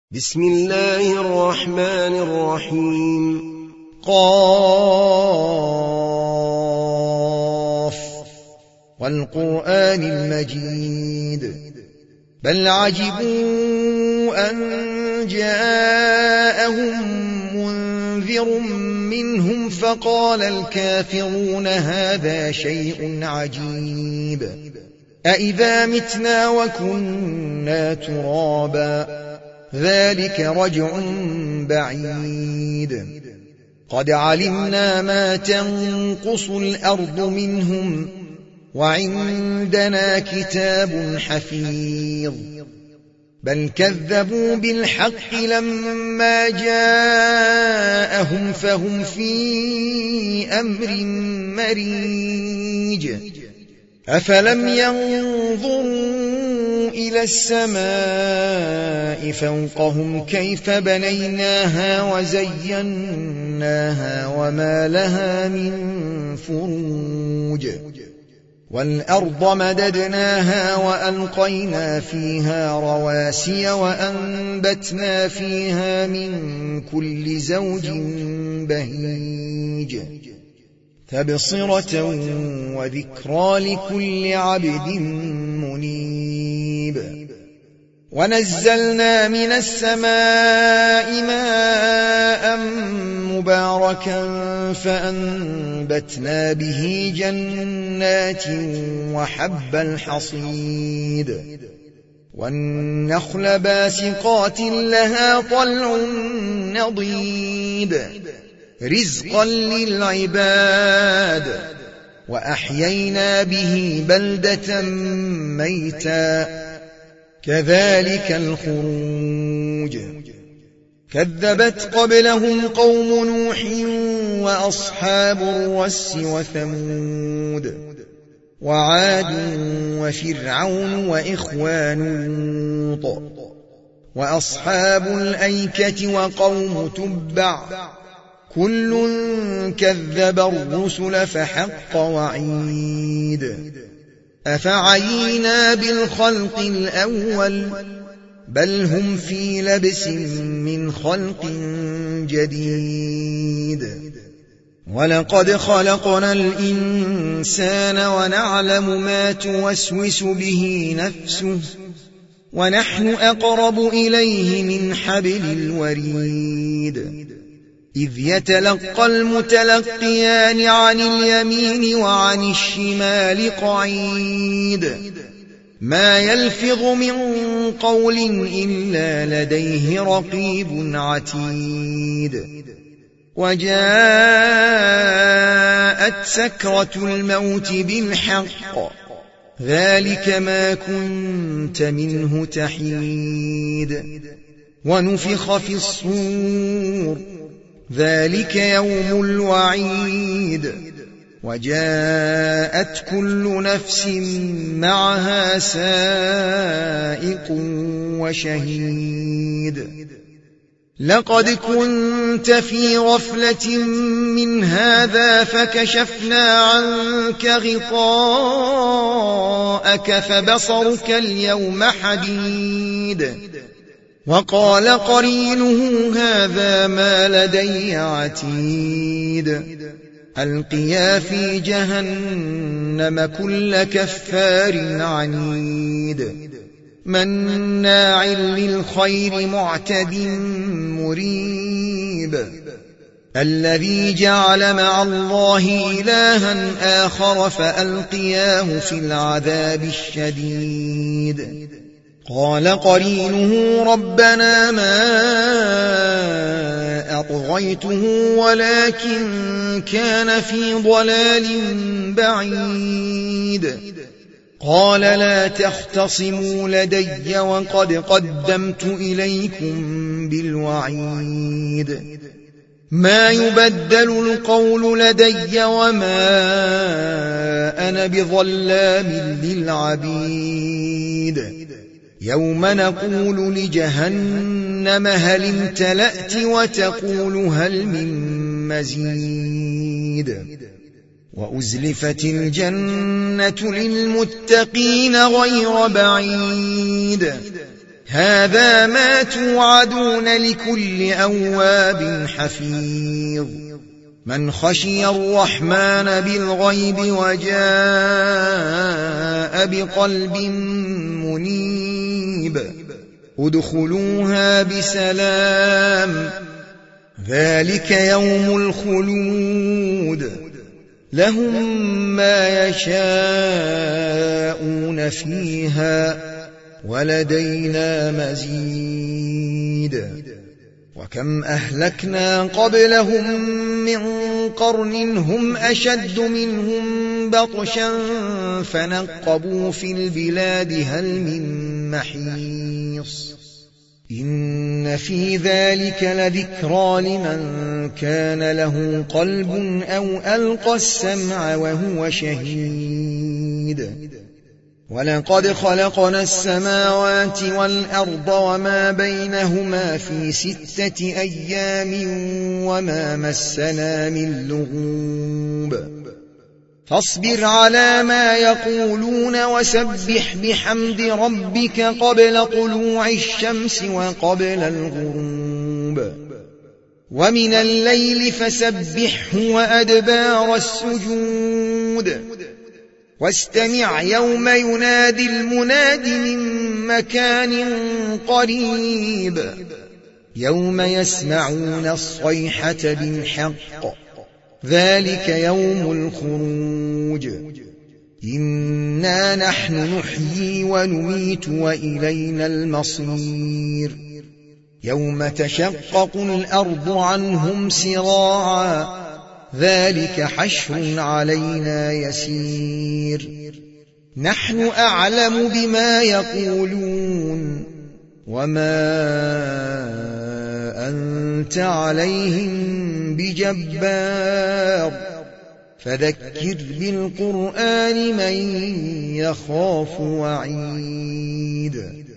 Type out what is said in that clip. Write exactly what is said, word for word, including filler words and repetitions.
بسم الله الرحمن الرحيم. قاف والقرآن المجيد بل عجبوا أن جاءهم منذر منهم فقال الكافرون هذا شيء عجيب أإذا متنا وكنا ترابا ذلك رجع بعيد قد علمنا ما تنقص الأرض منهم وعندنا كتاب حفيظ بل كذبوا بالحق لما جاءهم فهم في أمر مريج أفلم ينظروا إلى السماء فوقهم كيف بنيناها وزيناها وما لها من فروج والأرض مددناها وألقينا فيها رواسي وأنبتنا فيها من كل زوج بهيج تبصرة وذكرى لكل عبد منيب ونزلنا من السماء ماء مباركا فأنبتنا به جنات وحب الحصيد والنخل باسقات لها طلع نضيد رزقا للعباد وأحيينا به بلدة ميتا كذلك الخروج كذبت قبلهم قوم نوح وأصحاب الرس وثمود وعاد وفرعون وإخوان لوط وأصحاب الأيكة وقوم تبع كل كذب الرسل فحق وعيد أفعينا بالخلق الأول بل هم في لبس من خلق جديد ولقد خلقنا الإنسان ونعلم ما توسوس به نفسه ونحن أقرب إليه من حبل الوريد إذ يتلقى المتلقيان عن اليمين وعن الشمال قعيد ما يلفظ من قول إلا لديه رقيب عتيد وجاءت سكرة الموت بالحق ذلك ما كنت منه تحيد ونفخ في الصور ذلك يوم الوعيد وجاءت كل نفس معها سائق وشهيد لقد كنت في غفلة من هذا فكشفنا عنك غطاءك فبصرك اليوم حديد وقال قرينه هذا ما لدي عتيد ألقيا في جهنم كل كفار عنيد مناع للخير معتد مريب الذي جعل مع الله إلها آخر فألقياه في العذاب الشديد قال قرينه ربنا ما أطغيته ولكن كان في ضلال بعيد قال لا تختصموا لدي وقد قدمت إليكم بالوعيد ما يبدل القول لدي وما أنا بظلام للعبيد يوم نقول لجهنم هل امتلأت وتقول هل من مزيد وأزلفت الجنة للمتقين غير بعيد هذا ما توعدون لكل أواب حفيظ من خشي الرحمن بالغيب وجاء بقلب منيب ادخلوها بسلام ذلك يوم الخلود لهم ما يشاءون فيها ولدينا مزيد وكم أهلكنا قبلهم من قرن هم أشد منهم بطشا فنقبوا في البلاد هل من محيص إن في ذلك لذكرى لمن كان له قلب أو ألقى السمع وهو شهيد ولقد خلقنا السماوات والأرض وما بينهما في ستة أيام وما مسنا من لغوب فاصبر على ما يقولون وسبح بحمد ربك قبل طلوع الشمس وقبل الغروب ومن الليل فسبحه وأدبار السجود واستمع يوم ينادي المناد من مكان قريب يوم يسمعون الصيحة بالحق ذلك يوم الخروج إنا نحن نحيي ونميت وإلينا المصير يوم تشقق الأرض عنهم سراعا ذلك حشر علينا يسير نحن أعلم بما يقولون وما أنت عليهم بجبار فذكر بالقرآن من يخاف وعيد